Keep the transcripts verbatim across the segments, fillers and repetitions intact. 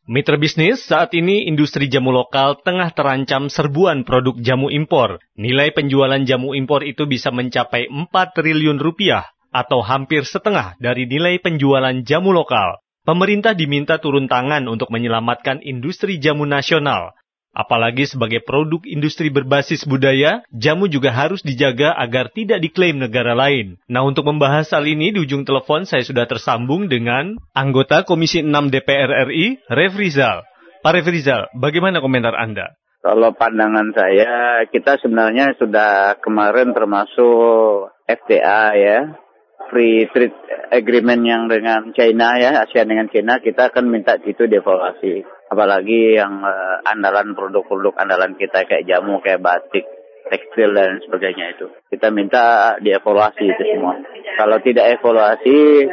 Mitra bisnis, saat ini industri jamu lokal tengah terancam serbuan produk jamu impor. Nilai penjualan jamu impor itu bisa mencapai empat triliun rupiah atau hampir setengah dari nilai penjualan jamu lokal. Pemerintah diminta turun tangan untuk menyelamatkan industri jamu nasional. Apalagi sebagai produk industri berbasis budaya, jamu juga harus dijaga agar tidak diklaim negara lain. Nah, untuk membahas hal ini, di ujung telepon saya sudah tersambung dengan anggota Komisi enam D P R R I, Refrizal. Pak Refrizal, bagaimana komentar Anda? Kalau pandangan saya, kita sebenarnya sudah kemarin termasuk F T A ya, Free Trade Agreement yang dengan China ya, ASEAN dengan China, kita akan minta itu dievaluasi. Apalagi yang uh, andalan produk-produk andalan kita kayak jamu, kayak batik, tekstil dan sebagainya itu. Kita minta dievaluasi itu semua. Kalau tidak evaluasi,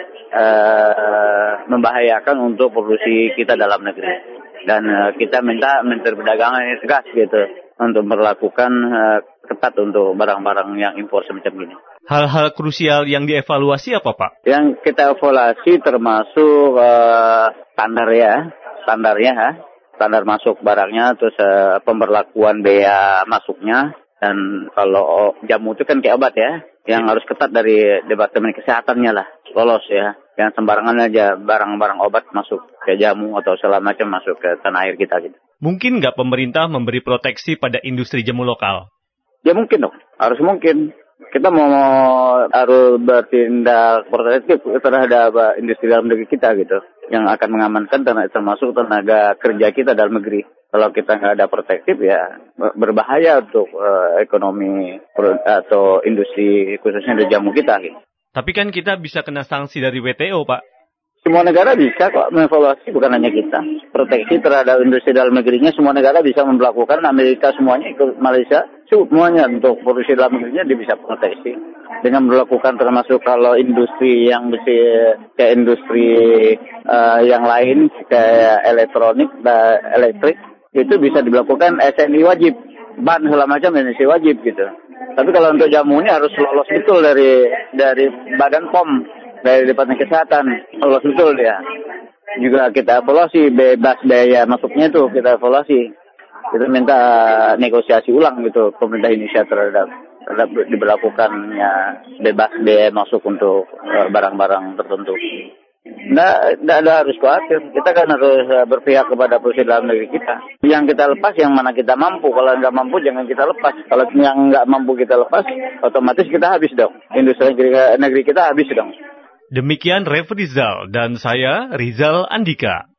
uh, membahayakan untuk produksi kita dalam negeri. Dan uh, kita minta Menteri Perdagangan ini tegas gitu untuk melakukan uh, ketat untuk barang-barang yang impor semacam ini. Hal-hal krusial yang dievaluasi apa, Pak? Yang kita evaluasi termasuk uh, standar ya. Standarnya, ha? standar masuk barangnya, terus uh, pemberlakuan bea masuknya, dan kalau jamu itu kan kayak obat ya, yang harus ketat dari Departemen Kesehatannya lah, lolos ya, yang sembarangan aja barang-barang obat masuk ke jamu atau segala macam masuk ke tanah air kita gitu. Mungkin nggak pemerintah memberi proteksi pada industri jamu lokal? Ya mungkin dong, harus mungkin. Kita mau harus bertindak protektif terhadap industri dalam negeri kita gitu, yang akan mengamankan termasuk tenaga kerja kita dalam negeri. Kalau kita nggak ada protektif ya berbahaya untuk uh, ekonomi atau industri khususnya di jamu kita. Gitu. Tapi kan kita bisa kena sanksi dari W T O, Pak. Semua negara bisa kok mengevaluasi, bukan hanya kita. Proteksi terhadap industri dalam negerinya semua negara bisa memperlakukan. Amerika semuanya ikut, Malaysia semuanya untuk produksi dalam negerinya dia bisa proteksi dengan melakukan, termasuk kalau industri yang bisa kayak industri uh, yang lain kayak elektronik dan elektrik itu bisa dilakukan S N I wajib, ban segala macam S N I wajib gitu. Tapi kalau untuk jamu ini harus lolos betul dari dari Badan P O M, dari Departemen Kesehatan, lolos betul dia. Juga kita evaluasi bebas biaya masuknya itu kita evaluasi. Kita minta negosiasi ulang gitu pemerintah Indonesia terhadap, terhadap diberlakukannya bebas biaya masuk untuk uh, barang-barang tertentu. Nggak, nggak ada harus khawatir. Kita kan harus uh, berpihak kepada perusahaan dalam negeri kita. Yang kita lepas yang mana kita mampu. Kalau nggak mampu jangan kita lepas. Kalau yang nggak mampu kita lepas, otomatis kita habis dong. Industri negeri, negeri kita habis dong. Demikian Refrizal dan saya Rizal Andika.